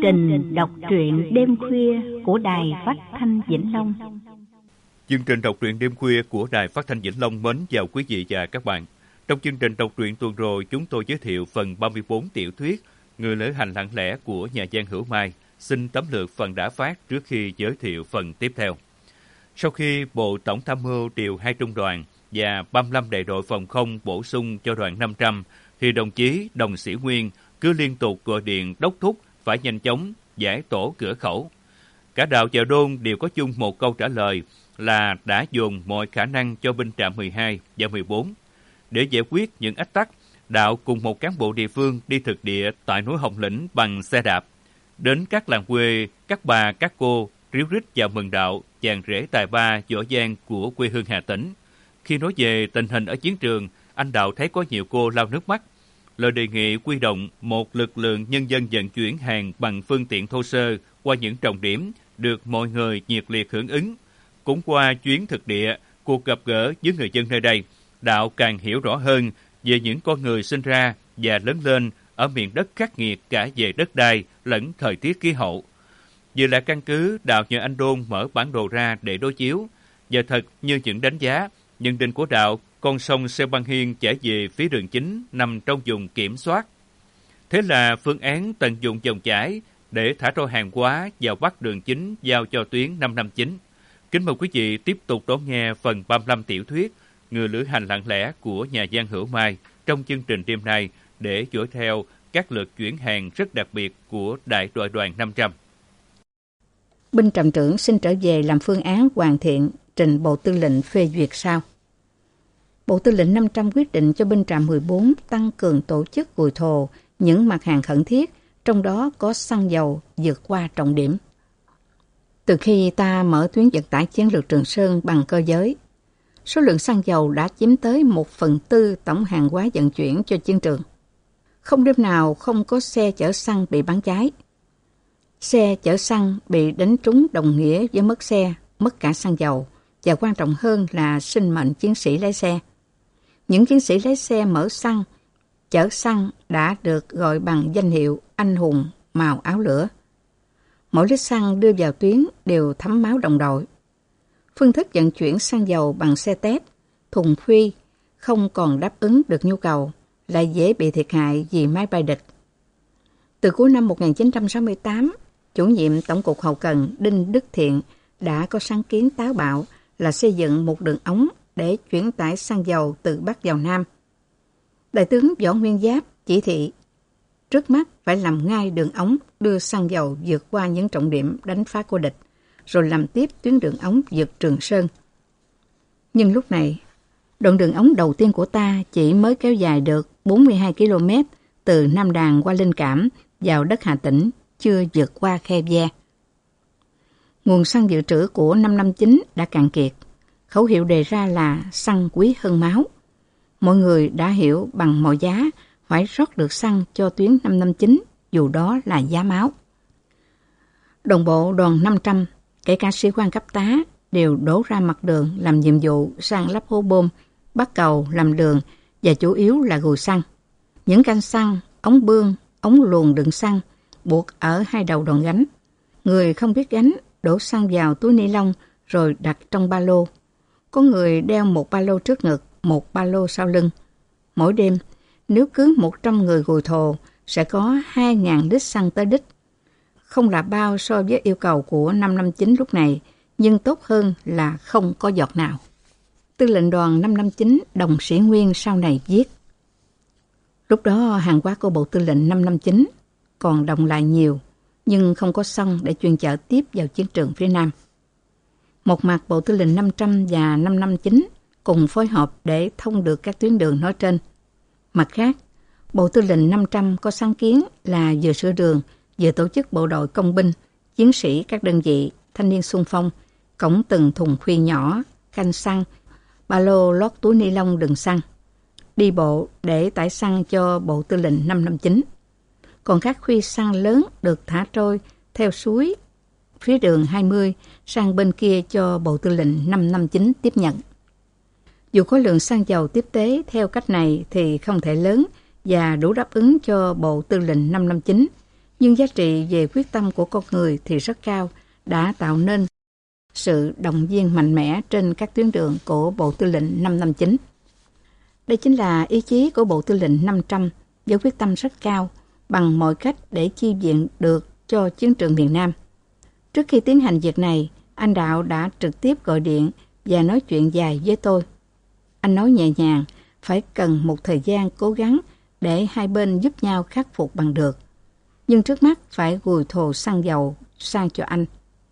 trình đọc truyện đêm khuya của Đài Phát thanh Vĩnh Long. Chương trình đọc truyện đêm khuya của Đài Phát thanh Vĩnh Long mến chào quý vị và các bạn. Trong chương trình đọc truyện tuần rồi, chúng tôi giới thiệu phần 34 tiểu thuyết Người lữ hành lặng lẽ của nhà văn Hữu Mai. Xin tóm lược phần đã phát trước khi giới thiệu phần tiếp theo. Sau khi Bộ Tổng tham mưu điều 2 trung đoàn và 35 đại đội phòng không bổ sung cho đoàn 500, thì đồng chí Đồng Sĩ Nguyên cứ liên tục gọi điện đốc thúc phải nhanh chóng giải tổ cửa khẩu. Cả Đạo và Đôn đều có chung một câu trả lời là đã dồn mọi khả năng cho binh trạm 12 và 14. Để giải quyết những ách tắc, Đạo cùng một cán bộ địa phương đi thực địa tại núi Hồng Lĩnh bằng xe đạp. Đến các làng quê, các bà, các cô ríu rít chào mừng Đạo, chàng rể tài ba giỏi giang của quê hương Hà Tĩnh. Khi nói về tình hình ở chiến trường, anh Đạo thấy có nhiều cô lau nước mắt. Lời đề nghị quy động một lực lượng nhân dân vận chuyển hàng bằng phương tiện thô sơ qua những trọng điểm được mọi người nhiệt liệt hưởng ứng. Cũng qua chuyến thực địa, cuộc gặp gỡ với người dân nơi đây, Đạo càng hiểu rõ hơn về những con người sinh ra và lớn lên ở miền đất khắc nghiệt cả về đất đai lẫn thời tiết khí hậu. Vừa là căn cứ, Đạo nhờ anh Đôn mở bản đồ ra để đối chiếu. Và thật như những đánh giá, nhận định của Đạo, con sông Seo Bang Hiên chảy về phía đường chính nằm trong vùng kiểm soát. Thế là phương án tận dụng dòng chảy để thả trôi hàng hóa vào bắc đường chính giao cho tuyến 559. Kính mời quý vị tiếp tục đón nghe phần 35 tiểu thuyết Người lữ hành lặng lẽ của nhà văn Hữu Mai trong chương trình đêm nay để dõi theo các lượt chuyển hàng rất đặc biệt của đại đội đoàn 500. Binh trạm trưởng xin trở về làm phương án hoàn thiện trình Bộ Tư lệnh phê duyệt sau. Bộ Tư lệnh 500 quyết định cho binh trạm 14 tăng cường tổ chức gùi thồ những mặt hàng khẩn thiết, trong đó có xăng dầu vượt qua trọng điểm. Từ khi ta mở tuyến vận tải chiến lược Trường Sơn bằng cơ giới, số lượng xăng dầu đã chiếm tới 1/4 tổng hàng hóa vận chuyển cho chiến trường. Không đêm nào không có xe chở xăng bị bắn cháy. Xe chở xăng bị đánh trúng đồng nghĩa với mất xe, mất cả xăng dầu, và quan trọng hơn là sinh mệnh chiến sĩ lái xe. Những chiến sĩ lái xe mở xăng, chở xăng đã được gọi bằng danh hiệu anh hùng màu áo lửa. Mỗi lít xăng đưa vào tuyến đều thấm máu đồng đội. Phương thức vận chuyển xăng dầu bằng xe tét, thùng phi không còn đáp ứng được nhu cầu, lại dễ bị thiệt hại vì máy bay địch. Từ cuối năm 1968, chủ nhiệm Tổng cục Hậu cần Đinh Đức Thiện đã có sáng kiến táo bạo là xây dựng một đường ống để chuyển tải xăng dầu từ Bắc vào Nam. Đại tướng Võ Nguyên Giáp chỉ thị trước mắt phải làm ngay đường ống đưa xăng dầu vượt qua những trọng điểm đánh phá của địch, rồi làm tiếp tuyến đường ống vượt Trường Sơn. Nhưng lúc này, đoạn đường ống đầu tiên của ta chỉ mới kéo dài được 42 km từ Nam Đàn qua Linh Cảm vào đất Hà Tĩnh, chưa vượt qua khe Ve. Nguồn xăng dự trữ của 559 đã cạn kiệt. Khẩu hiệu đề ra là xăng quý hơn máu. Mọi người đã hiểu bằng mọi giá phải rót được xăng cho tuyến 559, dù đó là giá máu. Đồng bộ đoàn 500, kể cả sĩ quan cấp tá, đều đổ ra mặt đường làm nhiệm vụ san lắp hố bom, bắt cầu làm đường và chủ yếu là gùi xăng. Những canh xăng, ống bương, ống luồn đựng xăng buộc ở hai đầu đòn gánh. Người không biết gánh đổ xăng vào túi ni lông rồi đặt trong ba lô. Có người đeo một ba lô trước ngực, một ba lô sau lưng. Mỗi đêm, nếu cứ 100 người gùi thồ, sẽ có 2.000 lít xăng tới đích. Không là bao so với yêu cầu của 559 lúc này, nhưng tốt hơn là không có giọt nào. Tư lệnh đoàn 559 Đồng Sĩ Nguyên sau này viết: lúc đó hàng hóa của Bộ Tư lệnh 559 còn đọng lại nhiều, nhưng không có xăng để chuyên chở tiếp vào chiến trường phía Nam. Một mặt Bộ Tư lệnh 500 và 559 cùng phối hợp để thông được các tuyến đường nói trên. Mặt khác, Bộ Tư lệnh 500 có sáng kiến là vừa sửa đường, vừa tổ chức bộ đội công binh, chiến sĩ các đơn vị, thanh niên xung phong, cõng từng thùng khuy nhỏ, canh xăng, ba lô lót túi ni lông đựng xăng, đi bộ để tải xăng cho Bộ Tư lệnh 559. Còn các khuy xăng lớn được thả trôi theo suối phía đường 20 sang bên kia cho Bộ Tư lệnh 559 tiếp nhận. Dù khối lượng xăng dầu tiếp tế theo cách này thì không thể lớn và đủ đáp ứng cho Bộ Tư lệnh 559, nhưng giá trị về quyết tâm của con người thì rất cao, đã tạo nên sự động viên mạnh mẽ trên các tuyến đường của Bộ Tư lệnh 559. Đây chính là ý chí của Bộ Tư lệnh 500 với quyết tâm rất cao bằng mọi cách để chi viện được cho chiến trường miền Nam. Trước khi tiến hành việc này, anh Đạo đã trực tiếp gọi điện và nói chuyện dài với tôi. Anh nói nhẹ nhàng, phải cần một thời gian cố gắng để hai bên giúp nhau khắc phục bằng được. Nhưng trước mắt phải gùi thồ xăng dầu sang cho anh.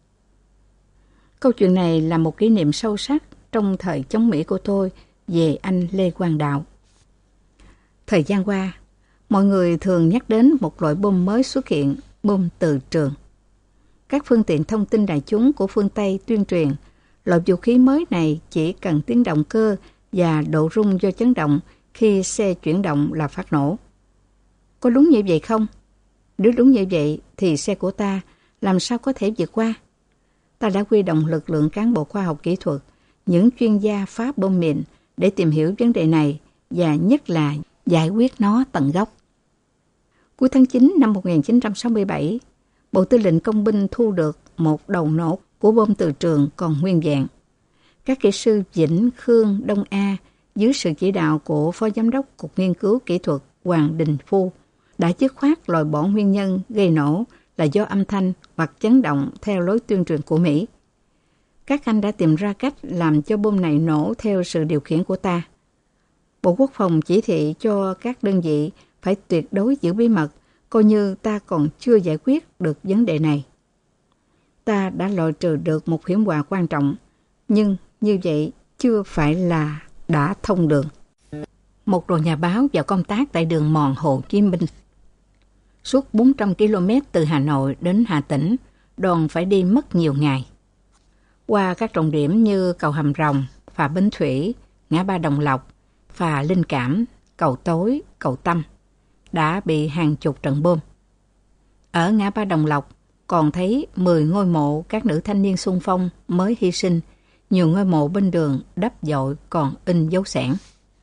Câu chuyện này là một kỷ niệm sâu sắc trong thời chống Mỹ của tôi về anh Lê Quang Đạo. Thời gian qua, mọi người thường nhắc đến một loại bom mới xuất hiện, bom từ trường. Các phương tiện thông tin đại chúng của phương Tây tuyên truyền loại vũ khí mới này chỉ cần tiếng động cơ và độ rung do chấn động khi xe chuyển động là phát nổ. Có đúng như vậy không? Nếu đúng như vậy thì xe của ta làm sao có thể vượt qua? Ta đã huy động lực lượng cán bộ khoa học kỹ thuật, những chuyên gia phá bom mìn để tìm hiểu vấn đề này và nhất là giải quyết nó tận gốc. Cuối tháng 9 năm 1967, Bộ Tư lệnh Công binh thu được một đầu nổ của bom từ trường còn nguyên vẹn. Các kỹ sư Vĩnh, Khương, Đông A dưới sự chỉ đạo của Phó Giám đốc Cục Nghiên cứu Kỹ thuật Hoàng Đình Phu đã dứt khoát loại bỏ nguyên nhân gây nổ là do âm thanh hoặc chấn động theo lối tuyên truyền của Mỹ. Các anh đã tìm ra cách làm cho bom này nổ theo sự điều khiển của ta. Bộ Quốc phòng chỉ thị cho các đơn vị phải tuyệt đối giữ bí mật, coi như ta còn chưa giải quyết được vấn đề này. Ta đã loại trừ được một hiểm họa quan trọng, nhưng như vậy chưa phải là đã thông đường. Một đoàn nhà báo vào công tác tại đường mòn Hồ Chí Minh. Suốt 400 km từ Hà Nội đến Hà Tĩnh, đoàn phải đi mất nhiều ngày. Qua các trọng điểm như cầu Hàm Rồng, phà Bến Thủy, ngã ba Đồng Lộc, phà Linh Cảm, cầu Tối, cầu Tâm, đã bị hàng chục trận bom. Ở ngã ba Đồng Lộc còn thấy 10 ngôi mộ các nữ thanh niên xung phong mới hy sinh, nhiều ngôi mộ bên đường đắp dội còn in dấu xẻng.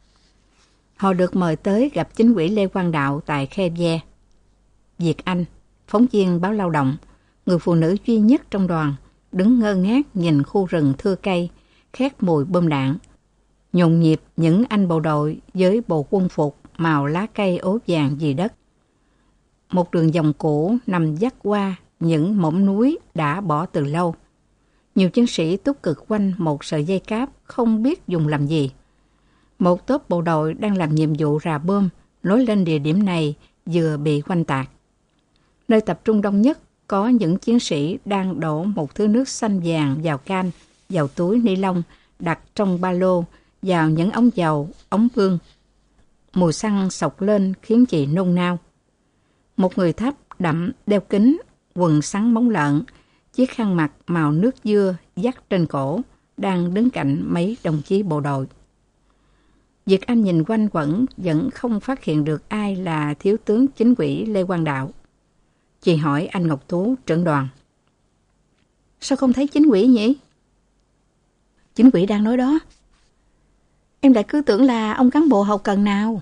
Họ được mời tới gặp chính ủy Lê Quang Đạo tại Khe Ve. Việt Anh, phóng viên báo Lao động, người phụ nữ duy nhất trong đoàn, đứng ngơ ngác nhìn khu rừng thưa cây, khét mùi bom đạn. Nhộn nhịp những anh bộ đội với bộ quân phục màu lá cây ố vàng vì đất. Một đường vòng cũ nằm dắt qua những mỏm núi đã bỏ từ lâu. Nhiều chiến sĩ túc cực quanh một sợi dây cáp không biết dùng làm gì. Một tốp bộ đội đang làm nhiệm vụ rà bom lối lên địa điểm này vừa bị oanh tạc. Nơi tập trung đông nhất có những chiến sĩ đang đổ một thứ nước xanh vàng vào can, vào túi ni lông đặt trong ba lô, vào những ống dầu, ống hương. Mùi xăng sộc lên khiến chị nôn nao. Một người thấp, đậm, đeo kính, quần sắn móng lợn, chiếc khăn mặt màu nước dưa dắt trên cổ, đang đứng cạnh mấy đồng chí bộ đội. Việt Anh nhìn quanh quẩn vẫn không phát hiện được ai là thiếu tướng chính ủy Lê Quang Đạo. Chị hỏi anh Ngọc Tú, trưởng đoàn. Sao không thấy chính ủy nhỉ? Chính ủy đang nói đó. Em lại cứ tưởng là ông cán bộ hậu cần nào.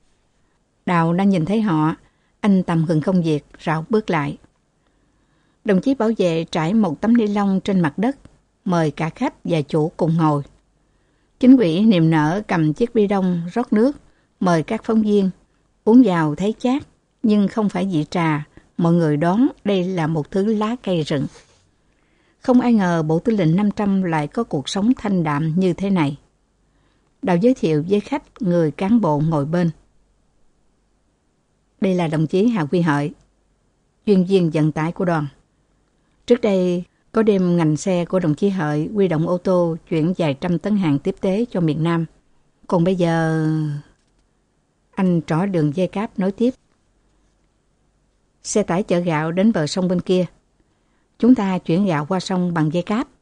Đào đang nhìn thấy họ, anh tạm ngừng công việc, rảo bước lại. Đồng chí bảo vệ trải một tấm ni lông trên mặt đất, mời cả khách và chủ cùng ngồi. Chính ủy niềm nở cầm chiếc bi đông rót nước, mời các phóng viên. Uống vào thấy chát, nhưng không phải vị trà, mọi người đoán đây là một thứ lá cây rừng. Không ai ngờ Bộ Tư lệnh 500 lại có cuộc sống thanh đạm như thế này. Đào giới thiệu với khách người cán bộ ngồi bên. Đây là đồng chí Hà Quy Hợi, chuyên viên vận tải của đoàn. Trước đây, có đêm ngành xe của đồng chí Hợi huy động ô tô chuyển vài trăm tấn hàng tiếp tế cho miền Nam. Còn bây giờ... Anh trỏ đường dây cáp nói tiếp. Xe tải chở gạo đến bờ sông bên kia. Chúng ta chuyển gạo qua sông bằng dây cáp.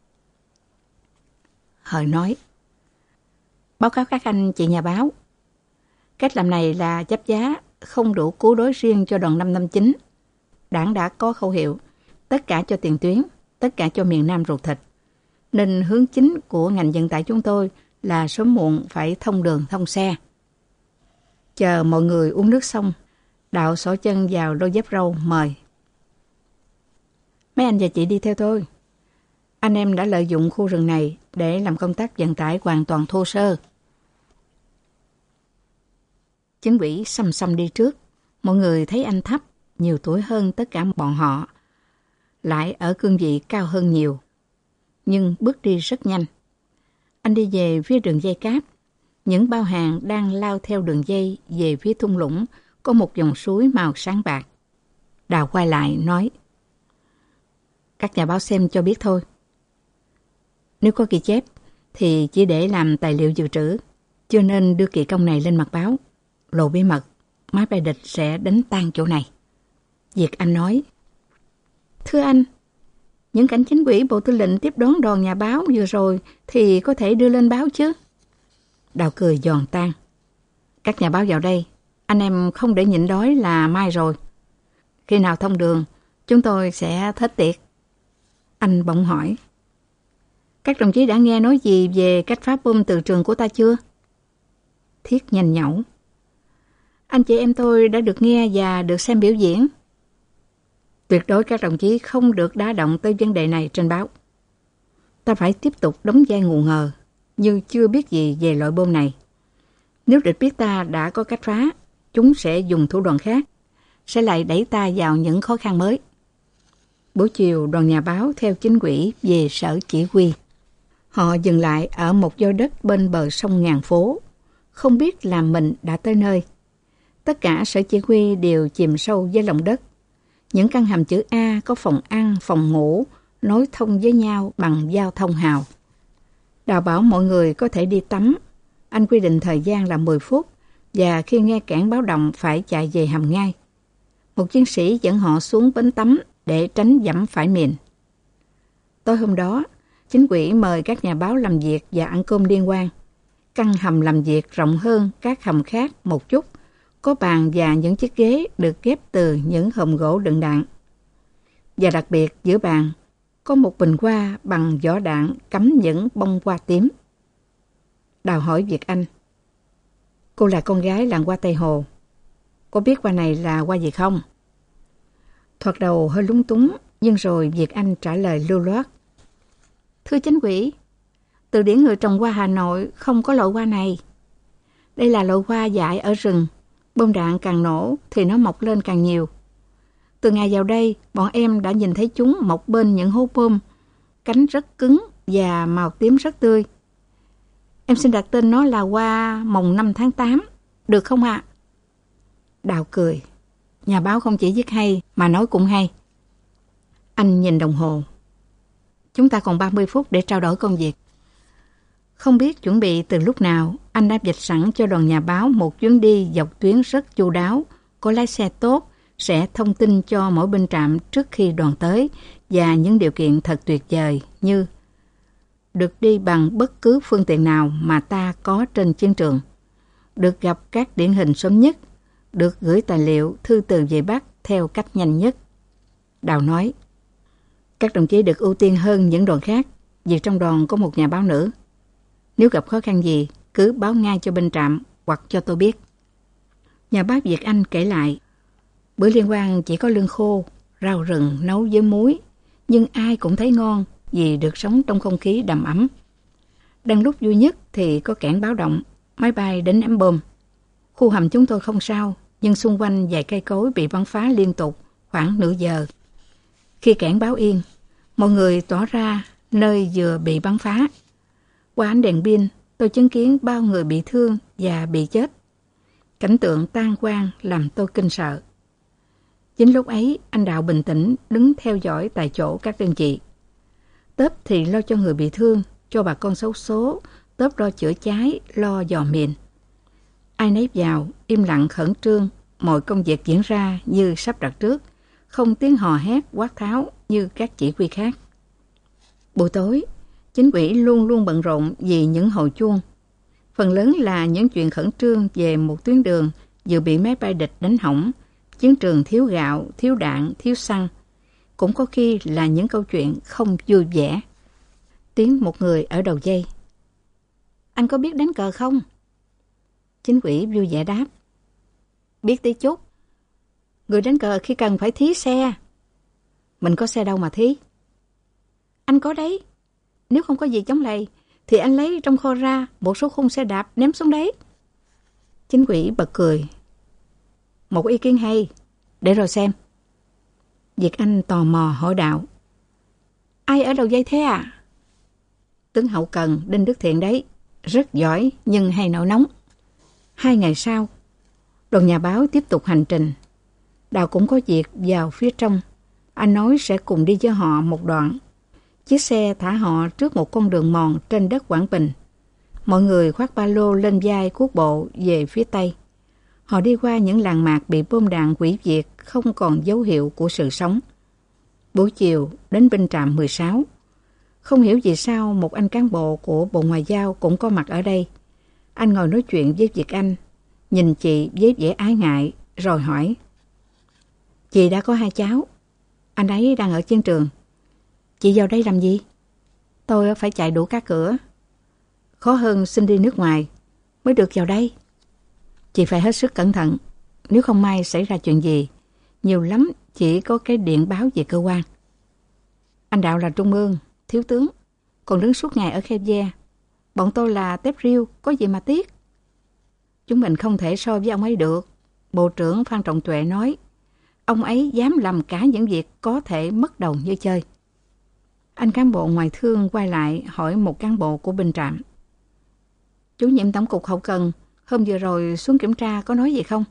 Hợi nói. Báo cáo các anh chị nhà báo. Cách làm này là chấp giá không đủ cứu đói riêng cho đoàn 559. Đảng đã có khẩu hiệu tất cả cho tiền tuyến, tất cả cho miền Nam ruột thịt. Nên hướng chính của ngành vận tải chúng tôi là sớm muộn phải thông đường thông xe. Chờ mọi người uống nước xong, Đạo xỏ chân vào đôi dép râu mời. Mấy anh và chị đi theo tôi. Anh em đã lợi dụng khu rừng này để làm công tác vận tải hoàn toàn thô sơ. Chính ủy xăm xăm đi trước. Mọi người thấy anh thấp, nhiều tuổi hơn tất cả bọn họ, lại ở cương vị cao hơn nhiều, nhưng bước đi rất nhanh. Anh đi về phía đường dây cáp. Những bao hàng đang lao theo đường dây về phía thung lũng có một dòng suối màu sáng bạc. Đào quay lại nói: các nhà báo xem cho biết thôi. Nếu có ghi chép thì chỉ để làm tài liệu dự trữ, chưa nên đưa kỳ công này lên mặt báo. Lộ bí mật, máy bay địch sẽ đánh tan chỗ này. Việt Anh nói: thưa anh, những cảnh chính ủy Bộ Tư lệnh tiếp đón đoàn nhà báo vừa rồi thì có thể đưa lên báo chứ. Đào cười giòn tan: các nhà báo vào đây, anh em không để nhịn đói là mai rồi. Khi nào thông đường, chúng tôi sẽ thết tiệc. Anh bỗng hỏi: các đồng chí đã nghe nói gì về cách phá bom từ trường của ta chưa? Thiết nhanh nhẩu: anh chị em tôi đã được nghe và được xem biểu diễn. Tuyệt đối các đồng chí không được đá động tới vấn đề này trên báo. Ta phải tiếp tục đóng vai ngu ngờ, như chưa biết gì về loại bom này. Nếu địch biết ta đã có cách phá, chúng sẽ dùng thủ đoạn khác, sẽ lại đẩy ta vào những khó khăn mới. Buổi chiều, đoàn nhà báo theo chính ủy về sở chỉ huy. Họ dừng lại ở một do đất bên bờ sông ngàn phố, không biết là mình đã tới nơi. Tất cả sở chỉ huy đều chìm sâu dưới lòng đất. Những căn hầm chữ A có phòng ăn, phòng ngủ, nối thông với nhau bằng giao thông hào. Đào bảo mọi người có thể đi tắm. Anh quy định thời gian là 10 phút và khi nghe cảng báo động phải chạy về hầm ngay. Một chiến sĩ dẫn họ xuống bến tắm để tránh dẫm phải mìn. Tối hôm đó, chính ủy mời các nhà báo làm việc và ăn cơm liên hoan. Căn hầm làm việc rộng hơn các hầm khác một chút, có bàn và những chiếc ghế được ghép từ những hòm gỗ đựng đạn. Và đặc biệt giữa bàn có một bình hoa bằng vỏ đạn cắm những bông hoa tím. Đào hỏi Việt Anh: cô là con gái làng hoa Tây Hồ, có biết hoa này là hoa gì không? Thoạt đầu hơi lúng túng, nhưng rồi Việt Anh trả lời lưu loát: thưa chính ủy, từ điển người trồng hoa Hà Nội không có loại hoa này. Đây là loại hoa dại ở rừng, bom đạn càng nổ thì nó mọc lên càng nhiều. Từ ngày vào đây, bọn em đã nhìn thấy chúng mọc bên những hố bom, cánh rất cứng và màu tím rất tươi. Em xin đặt tên nó là hoa mồng 5 tháng 8, được không ạ? Đào cười: nhà báo không chỉ viết hay mà nói cũng hay. Anh nhìn đồng hồ: chúng ta còn 30 phút để trao đổi công việc. Không biết chuẩn bị từ lúc nào, anh đã dịch sẵn cho đoàn nhà báo một chuyến đi dọc tuyến rất chu đáo, có lái xe tốt, sẽ thông tin cho mỗi bên trạm trước khi đoàn tới và những điều kiện thật tuyệt vời như được đi bằng bất cứ phương tiện nào mà ta có trên chiến trường, được gặp các điển hình sớm nhất, được gửi tài liệu thư từ về Bắc theo cách nhanh nhất. Đào nói: các đồng chí được ưu tiên hơn những đoàn khác vì trong đoàn có một nhà báo nữ. Nếu gặp khó khăn gì, cứ báo ngay cho bên trạm hoặc cho tôi biết. Nhà báo Việt Anh kể lại: bữa liên hoan chỉ có lương khô, rau rừng nấu với muối, nhưng ai cũng thấy ngon vì được sống trong không khí đầm ấm. Đang lúc vui nhất thì có cảng báo động, máy bay đến ném bom. Khu hầm chúng tôi không sao, nhưng xung quanh vài cây cối bị bắn phá liên tục khoảng nửa giờ. Khi cảng báo yên, mọi người tỏ ra nơi vừa bị bắn phá. Qua ánh đèn pin, tôi chứng kiến bao người bị thương và bị chết. Cảnh tượng tang hoang làm tôi kinh sợ. Chính lúc ấy, anh Đạo bình tĩnh đứng theo dõi tại chỗ các đơn vị. Tớp thì lo cho người bị thương, cho bà con xấu số, tớp lo chữa cháy, lo dò mìn. Ai nấy vào, im lặng khẩn trương, mọi công việc diễn ra như sắp đặt trước, không tiếng hò hét quát tháo như các chỉ huy khác. Buổi tối, chính ủy luôn luôn bận rộn vì những hồi chuông. Phần lớn là những chuyện khẩn trương về một tuyến đường vừa bị máy bay địch đánh hỏng, chiến trường thiếu gạo, thiếu đạn, thiếu xăng. Cũng có khi là những câu chuyện không vui vẻ. Tiếng một người ở đầu dây: anh có biết đánh cờ không? Chính ủy vui vẻ đáp: biết tí chút. Người đánh cờ khi cần phải thí xe. Mình có xe đâu mà thí. Anh có đấy. Nếu không có gì chống lầy, thì anh lấy trong kho ra một số khung xe đạp ném xuống đấy. Chính ủy bật cười. Một ý kiến hay, để rồi xem. Việt Anh tò mò hỏi Đạo. Ai ở đầu dây thế à? Tướng hậu cần Đinh Đức Thiện đấy, rất giỏi nhưng hay nổi nóng. 2 ngày sau, đoàn nhà báo tiếp tục hành trình. Đào cũng có việc vào phía trong. Anh nói sẽ cùng đi với họ một đoạn. Chiếc xe thả họ trước một con đường mòn trên đất Quảng Bình. Mọi người khoác ba lô lên vai cuốc bộ về phía Tây. Họ đi qua những làng mạc bị bom đạn hủy diệt, không còn dấu hiệu của sự sống. Buổi chiều đến binh trạm 16. Không hiểu vì sao một anh cán bộ của Bộ Ngoại giao cũng có mặt ở đây. Anh ngồi nói chuyện với Việt Anh, nhìn chị với vẻ ái ngại, rồi hỏi. Chị đã có 2 cháu. Anh ấy đang ở chiến trường. Chị vào đây làm gì? Tôi phải chạy đủ các cửa. Khó hơn xin đi nước ngoài mới được vào đây. Chị phải hết sức cẩn thận. Nếu không may xảy ra chuyện gì, nhiều lắm chỉ có cái điện báo về cơ quan. Anh Đạo là trung ương, thiếu tướng, còn đứng suốt ngày ở Khe Ve. Bọn tôi là tép riêu, có gì mà tiếc. Chúng mình không thể so với ông ấy được. Bộ trưởng Phan Trọng Tuệ nói, ông ấy dám làm cả những việc có thể mất đầu như chơi. Anh cán bộ ngoại thương quay lại hỏi một cán bộ của binh trạm. Chủ nhiệm tổng cục hậu cần hôm vừa rồi xuống kiểm tra có nói gì không?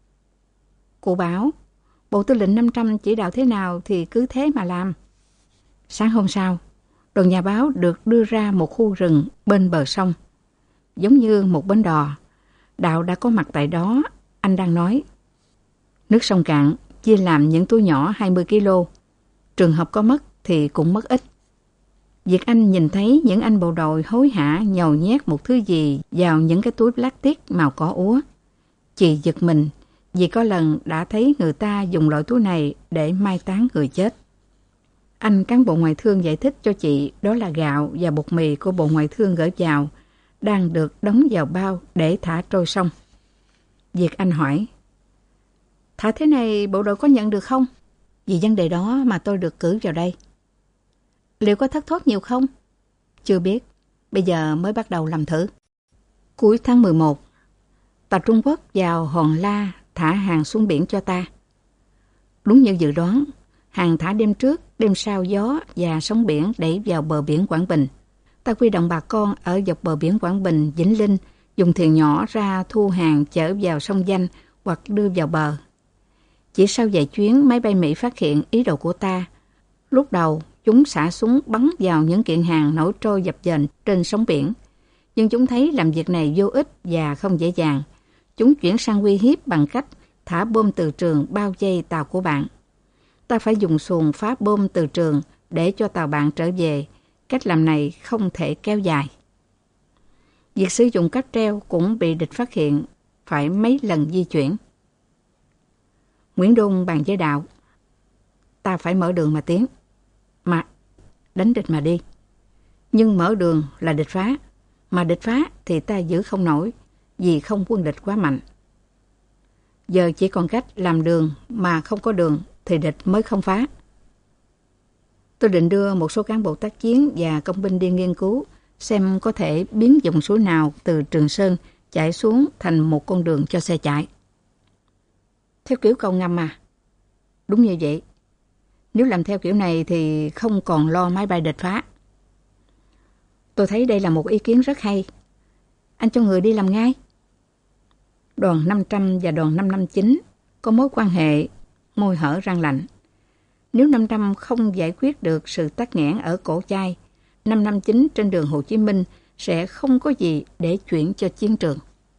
Cụ bảo, Bộ Tư lệnh 500 chỉ đạo thế nào thì cứ thế mà làm. Sáng hôm sau, đoàn nhà báo được đưa ra một khu rừng bên bờ sông. Giống như một bến đò. Đạo đã có mặt tại đó, anh đang nói. Nước sông cạn, chia làm những túi nhỏ 20 kg. Trường hợp có mất thì cũng mất ít. Việt Anh nhìn thấy những anh bộ đội hối hả nhồi nhét một thứ gì vào những cái túi plastic màu cỏ úa. Chị giật mình vì có lần đã thấy người ta dùng loại túi này để mai táng người chết. Anh cán bộ ngoại thương giải thích cho chị đó là gạo và bột mì của Bộ Ngoại thương gửi vào, đang được đóng vào bao để thả trôi sông. Việt Anh hỏi, thả thế này bộ đội có nhận được không? Vì vấn đề đó mà tôi được cử vào đây. Liệu có thất thoát nhiều không? Chưa biết, bây giờ mới bắt đầu làm thử. Cuối tháng 11, tàu Trung Quốc vào Hòn La thả hàng xuống biển cho ta. Đúng như dự đoán, hàng thả đêm trước, đêm sau gió và sóng biển đẩy vào bờ biển Quảng Bình. Ta huy động bà con ở dọc bờ biển Quảng Bình, Vĩnh Linh dùng thuyền nhỏ ra thu hàng chở vào sông Danh hoặc đưa vào bờ. Chỉ sau vài chuyến, máy bay Mỹ phát hiện ý đồ của ta. Lúc đầu, chúng xả súng bắn vào những kiện hàng nổi trôi dập dềnh trên sóng biển. Nhưng chúng thấy làm việc này vô ích và không dễ dàng. Chúng chuyển sang uy hiếp bằng cách thả bom từ trường bao vây tàu của bạn. Ta phải dùng xuồng phá bom từ trường để cho tàu bạn trở về. Cách làm này không thể kéo dài. Việc sử dụng cáp treo cũng bị địch phát hiện, phải mấy lần di chuyển. Nguyễn Đôn bàn với Đạo. Ta phải mở đường mà tiến. Mà đánh địch mà đi. Nhưng mở đường là địch phá. Mà địch phá thì ta giữ không nổi, vì không quân địch quá mạnh. Giờ chỉ còn cách làm đường mà không có đường thì địch mới không phá. Tôi định đưa một số cán bộ tác chiến và công binh đi nghiên cứu xem có thể biến dòng suối nào từ Trường Sơn chảy xuống thành một con đường cho xe chạy. Theo kiểu cầu ngầm à? Đúng như vậy. Nếu làm theo kiểu này thì không còn lo máy bay địch phá. Tôi thấy đây là một ý kiến rất hay. Anh cho người đi làm ngay. Đoàn 500 và đoàn 559 có mối quan hệ môi hở răng lạnh. Nếu 500 không giải quyết được sự tắc nghẽn ở cổ chai, 559 trên đường Hồ Chí Minh sẽ không có gì để chuyển cho chiến trường.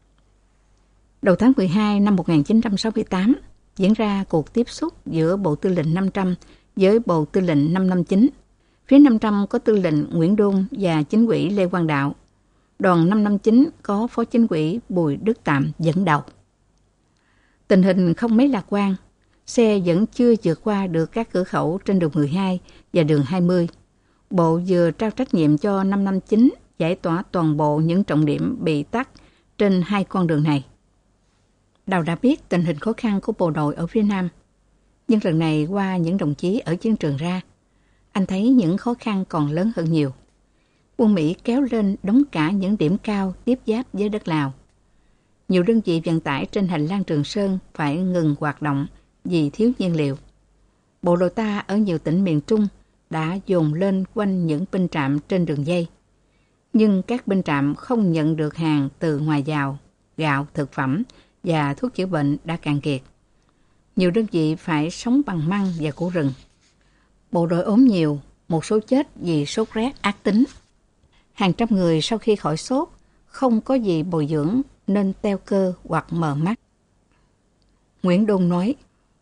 Đầu tháng 12 năm 1968, diễn ra cuộc tiếp xúc giữa Bộ Tư lệnh 500 với Bộ Tư lệnh 559. Phía 500 có Tư lệnh Nguyễn Đôn và Chính ủy Lê Quang Đạo. Đoàn 559 có Phó Chính ủy Bùi Đức Tạm dẫn đầu. Tình hình không mấy lạc quan. Xe vẫn chưa vượt qua được các cửa khẩu trên đường 12 và đường 20. Bộ vừa trao trách nhiệm cho 559 giải tỏa toàn bộ những trọng điểm bị tắc trên 2 con đường này. Đào đã biết tình hình khó khăn của bộ đội ở phía Nam. Nhưng lần này qua những đồng chí ở chiến trường ra, anh thấy những khó khăn còn lớn hơn nhiều. Quân Mỹ kéo lên đóng cả những điểm cao tiếp giáp với đất Lào. Nhiều đơn vị vận tải trên hành lang Trường Sơn phải ngừng hoạt động vì thiếu nhiên liệu. Bộ đội ta ở nhiều tỉnh miền Trung đã dồn lên quanh những binh trạm trên đường dây. Nhưng các binh trạm không nhận được hàng từ ngoài vào, gạo, thực phẩm và thuốc chữa bệnh đã cạn kiệt. Nhiều đơn vị phải sống bằng măng và củ rừng. Bộ đội ốm nhiều, một số chết vì sốt rét ác tính. Hàng trăm người sau khi khỏi sốt, không có gì bồi dưỡng nên teo cơ hoặc mờ mắt. Nguyễn Đôn nói,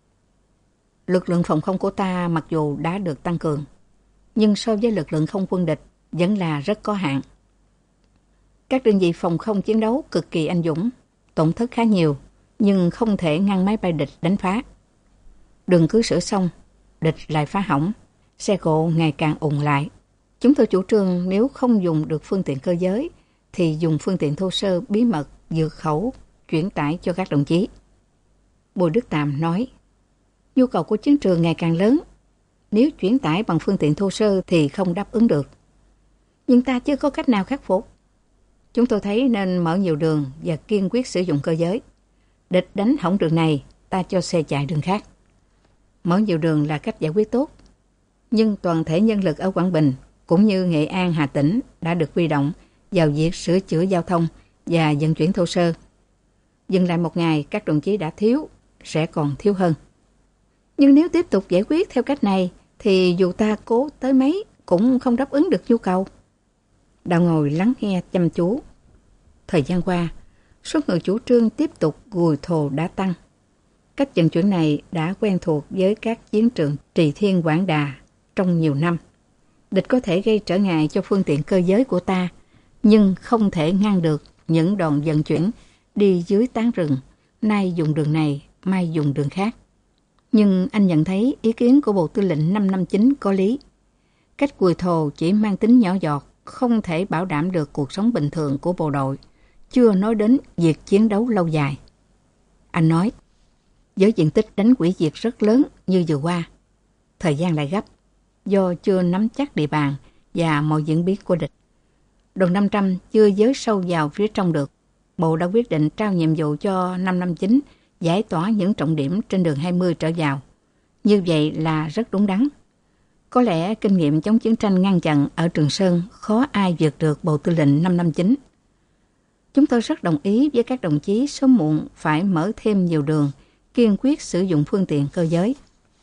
lực lượng phòng không của ta mặc dù đã được tăng cường, nhưng so với lực lượng không quân địch vẫn là rất có hạn. Các đơn vị phòng không chiến đấu cực kỳ anh dũng, tổn thất khá nhiều, nhưng không thể ngăn máy bay địch đánh phá. Đường cứ sửa xong, địch lại phá hỏng, xe cộ ngày càng ùn lại. Chúng tôi chủ trương nếu không dùng được phương tiện cơ giới, thì dùng phương tiện thô sơ bí mật vượt khẩu, chuyển tải cho các đồng chí. Bùi Đức Tạm nói, nhu cầu của chiến trường ngày càng lớn, nếu chuyển tải bằng phương tiện thô sơ thì không đáp ứng được. Nhưng ta chưa có cách nào khắc phục. Chúng tôi thấy nên mở nhiều đường và kiên quyết sử dụng cơ giới. Địch đánh hỏng đường này, ta cho xe chạy đường khác. Mở nhiều đường là cách giải quyết tốt. Nhưng toàn thể nhân lực ở Quảng Bình cũng như Nghệ An, Hà Tĩnh đã được huy động vào việc sửa chữa giao thông và vận chuyển thô sơ. Dừng lại một ngày, các đồng chí đã thiếu, sẽ còn thiếu hơn. Nhưng nếu tiếp tục giải quyết theo cách này, thì dù ta cố tới mấy cũng không đáp ứng được nhu cầu. Đạo ngồi lắng nghe chăm chú. Thời gian qua, số người chủ trương tiếp tục gùi thồ đã tăng. Cách vận chuyển này đã quen thuộc với các chiến trường Trì Thiên, Quảng Đà trong nhiều năm. Địch có thể gây trở ngại cho phương tiện cơ giới của ta, nhưng không thể ngăn được những đoàn vận chuyển đi dưới tán rừng, nay dùng đường này, mai dùng đường khác. Nhưng anh nhận thấy ý kiến của Bộ Tư lệnh 559 có lý. Cách gùi thồ chỉ mang tính nhỏ giọt, không thể bảo đảm được cuộc sống bình thường của bộ đội, chưa nói đến việc chiến đấu lâu dài. Anh nói, với diện tích đánh hủy diệt rất lớn như vừa qua, thời gian lại gấp, do chưa nắm chắc địa bàn và mọi diễn biến của địch. Đoàn 500 chưa dới sâu vào phía trong được. Bộ đã quyết định trao nhiệm vụ cho 559 giải tỏa những trọng điểm trên đường 20 trở vào. Như vậy là rất đúng đắn. Có lẽ kinh nghiệm chống chiến tranh ngăn chặn ở Trường Sơn khó ai vượt được Bộ Tư lệnh 559. Chúng tôi rất đồng ý với các đồng chí sớm muộn phải mở thêm nhiều đường, kiên quyết sử dụng phương tiện cơ giới.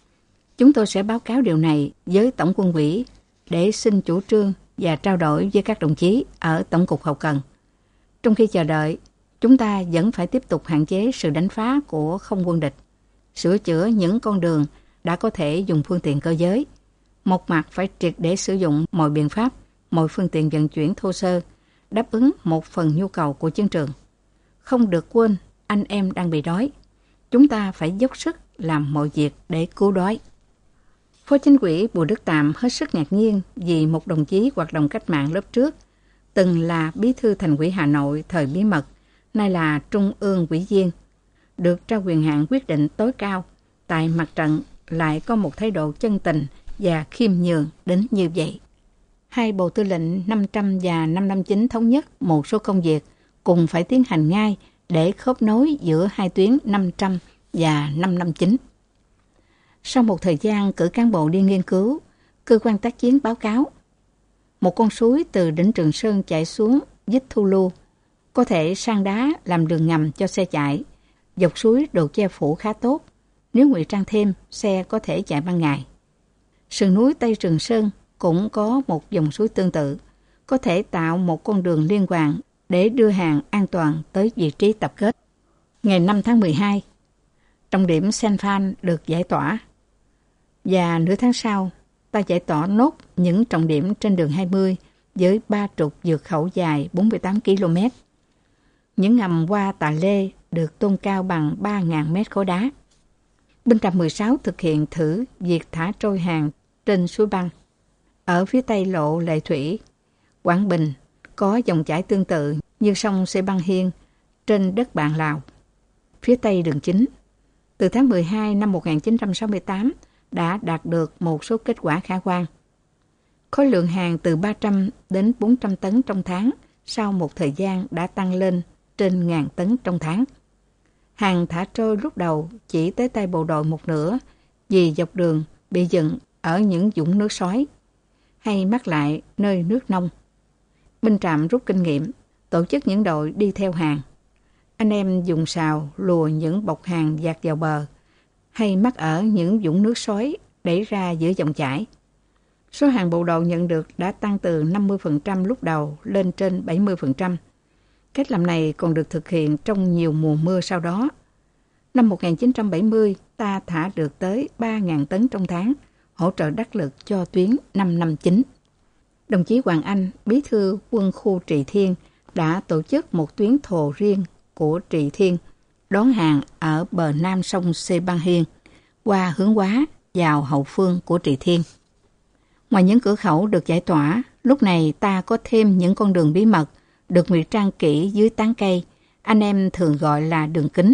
Chúng tôi sẽ báo cáo điều này với Tổng quân ủy để xin chủ trương và trao đổi với các đồng chí ở Tổng cục Hậu cần. Trong khi chờ đợi, chúng ta vẫn phải tiếp tục hạn chế sự đánh phá của không quân địch, sửa chữa những con đường đã có thể dùng phương tiện cơ giới. Một mặt phải triệt để sử dụng mọi biện pháp, mọi phương tiện vận chuyển thô sơ, đáp ứng một phần nhu cầu của chiến trường. Không được quên, anh em đang bị đói. Chúng ta phải dốc sức làm mọi việc để cứu đói. Phó Chính ủy Bùi Đức Tạm hết sức ngạc nhiên vì một đồng chí hoạt động cách mạng lớp trước, từng là Bí thư Thành ủy Hà Nội thời bí mật, nay là Trung ương ủy viên, được trao quyền hạn quyết định tối cao tại mặt trận, lại có một thái độ chân tình và khiêm nhường đến như vậy. Hai Bộ Tư lệnh 500 và 559 thống nhất một số công việc cùng phải tiến hành ngay để khớp nối giữa hai tuyến 500 và 559. Sau một thời gian cử cán bộ đi nghiên cứu, cơ quan tác chiến báo cáo một con suối từ đỉnh Trường Sơn chảy xuống Dích Thu Lu, có thể san đá làm đường ngầm cho xe chạy. Dọc suối độ che phủ khá tốt, nếu ngụy trang thêm, xe có thể chạy ban ngày. Sườn núi Tây Trường Sơn cũng có một dòng suối tương tự, có thể tạo một con đường liên hoàn để đưa hàng an toàn tới vị trí tập kết. Ngày 5 tháng 12, trọng điểm Sen Phan được giải tỏa, và nửa tháng sau, ta giải tỏa nốt những trọng điểm trên đường 20 với 3 trục vượt khẩu dài 48 km. Những ngầm qua Tà Lê được tôn cao bằng 3.000 mét khối đá. Binh trạm 16 thực hiện thử việc thả trôi hàng trên suối băng. Ở phía tây lộ Lệ Thủy, Quảng Bình có dòng chảy tương tự như sông Sê Băng Hiên trên đất bạn Lào. Phía tây đường chính, từ tháng 12 năm 1968 đã đạt được một số kết quả khả quan. Khối lượng hàng từ 300 đến 400 tấn trong tháng sau một thời gian đã tăng lên trên 1.000 tấn trong tháng. Hàng thả trôi lúc đầu chỉ tới tay bộ đội một nửa vì dọc đường bị dựng ở những vũng nước sói hay mắc lại nơi nước nông. Binh trạm rút kinh nghiệm, tổ chức những đội đi theo hàng. Anh em dùng sào lùa những bọc hàng dạt vào bờ hay mắc ở những vũng nước sói đẩy ra giữa dòng chảy. Số hàng bộ đội nhận được đã tăng từ 50% lúc đầu lên trên 70%. Cách làm này còn được thực hiện trong nhiều mùa mưa sau đó. Năm 1970, ta thả được tới 3.000 tấn trong tháng, hỗ trợ đắc lực cho tuyến 559. Đồng chí Hoàng Anh, bí thư quân khu Trị Thiên, đã tổ chức một tuyến thồ riêng của Trị Thiên đón hàng ở bờ nam sông Sê Ban Hiên qua hướng Hóa vào hậu phương của Trị Thiên. Ngoài những cửa khẩu được giải tỏa, lúc này ta có thêm những con đường bí mật được ngụy trang kỹ dưới tán cây, anh em thường gọi là đường kính.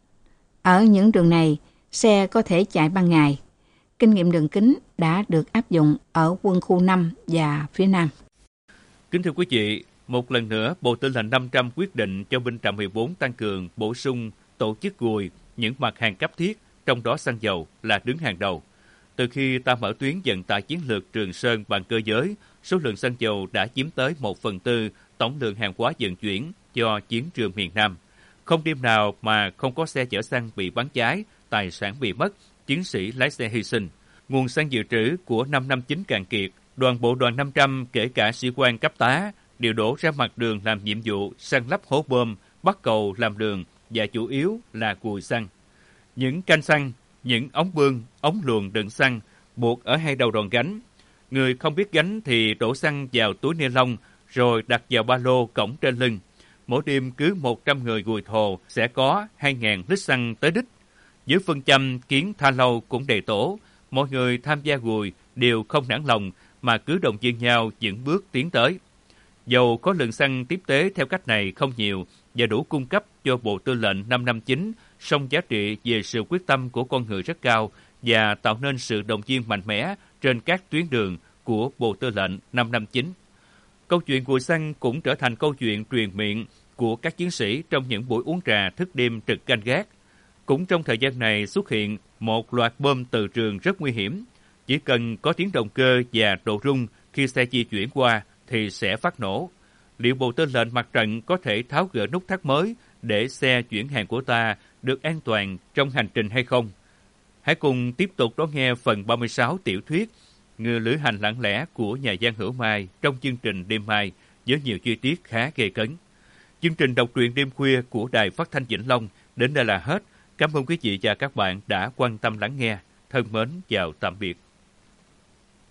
Ở những đường này, xe có thể chạy ban ngày. Kinh nghiệm đường kính đã được áp dụng ở quân khu 5 và phía Nam. Kính thưa quý vị, một lần nữa, Bộ Tư lệnh 500 quyết định cho binh trạm 14 tăng cường, bổ sung, tổ chức gùi những mặt hàng cấp thiết, trong đó xăng dầu là đứng hàng đầu. Từ khi ta mở tuyến vận tải chiến lược Trường Sơn bằng cơ giới, số lượng xăng dầu đã chiếm tới 1/4 tổng lượng hàng hóa vận chuyển cho chiến trường miền Nam. Không đêm nào mà không có xe chở xăng bị bắn cháy, tài sản bị mất, chiến sĩ lái xe hy sinh. Nguồn xăng dự trữ của 559 cạn kiệt, đoàn bộ đoàn 500 kể cả sĩ quan cấp tá đều đổ ra mặt đường làm nhiệm vụ san lấp hố bơm, bắt cầu làm đường và chủ yếu là cùi xăng. Những canh xăng, những ống bương, ống luồn đựng xăng buộc ở hai đầu đòn gánh. Người không biết gánh thì đổ xăng vào túi ni lông rồi đặt vào ba lô cõng trên lưng. Mỗi đêm cứ 100 người gùi thồ sẽ có 2.000 lít xăng tới đích. Với phương châm kiến tha lâu cũng đầy tổ, mọi người tham gia gùi đều không nản lòng mà cứ động viên nhau những bước tiến tới. Dầu có lượng xăng tiếp tế theo cách này không nhiều và đủ cung cấp cho Bộ Tư lệnh 559, song giá trị về sự quyết tâm của con người rất cao và tạo nên sự động viên mạnh mẽ trên các tuyến đường của Bộ Tư lệnh 559. Câu chuyện gùi xăng cũng trở thành câu chuyện truyền miệng của các chiến sĩ trong những buổi uống trà thức đêm trực canh gác. Cũng trong thời gian này xuất hiện một loạt bom từ trường rất nguy hiểm. Chỉ cần có tiếng động cơ và độ rung khi xe di chuyển qua thì sẽ phát nổ. Liệu Bộ Tư lệnh mặt trận có thể tháo gỡ nút thắt mới để xe chuyển hàng của ta được an toàn trong hành trình hay không? Hãy cùng tiếp tục đón nghe phần 36 tiểu thuyết Người lữ hành lặng lẽ của nhà văn Hữu Mai trong chương trình đêm mai với nhiều chi tiết khá gay cấn. Chương trình đọc truyện đêm khuya của Đài Phát thanh Vĩnh Long đến đây là hết. Cảm ơn quý vị và các bạn đã quan tâm lắng nghe. Thân mến chào tạm biệt.